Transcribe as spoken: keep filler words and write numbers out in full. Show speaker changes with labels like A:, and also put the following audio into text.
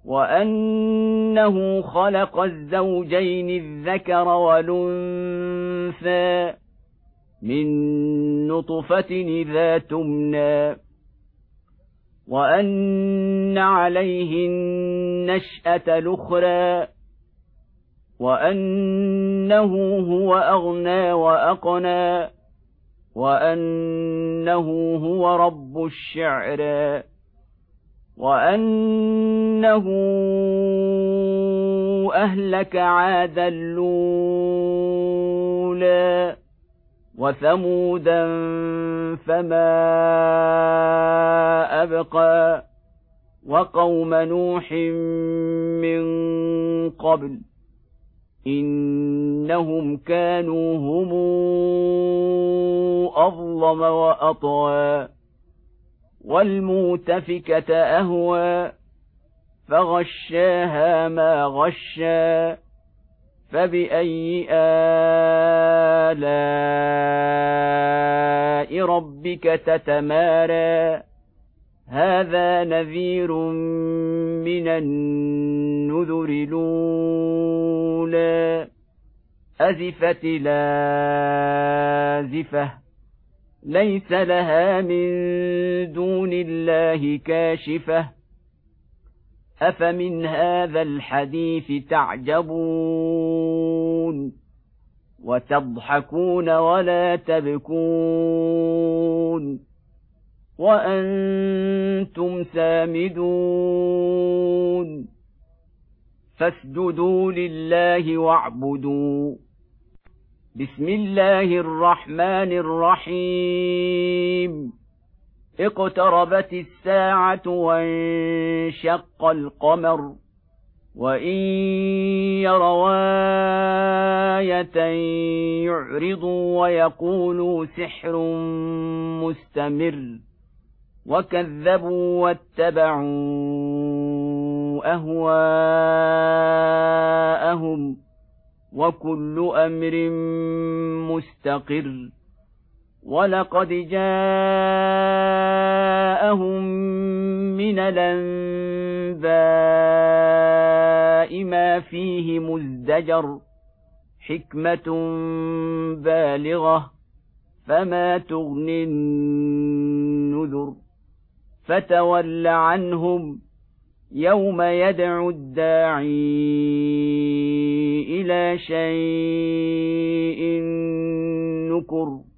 A: وأنه خلق الزوجين الذكر والأنثى من نطفة إذا تمنى وأن عليه النشأة الأخرى وأنه هو أغنى وأقنى وأنه هو رب الشعرى وأنه أهلك عادا الأولى وثمودا فما أبقى وقوم نوح من قبل إنهم كانوا هم أظلم وأطغى والمؤتفكة أهوى فغشاها ما غشى فبأي آلاء ربك تتمارى هذا نذير من النذر الأولى أزفت لازفة ليس لها من دون الله كاشفة أفمن هذا الحديث تعجبون وتضحكون ولا تبكون وأنتم سامدون فاسجدوا لله واعبدوا بسم الله الرحمن الرحيم اقتربت الساعة وانشق القمر وإن يروا آية يعرضوا ويقولوا سحر مستمر وكذبوا واتبعوا أهواءهم وكل أمر مستقر ولقد جاءهم من الأنباء ما فيه مزدجر حكمة بالغة فما تغني النذر فتول عنهم يوم يدعو الداعي إلى شيء نكر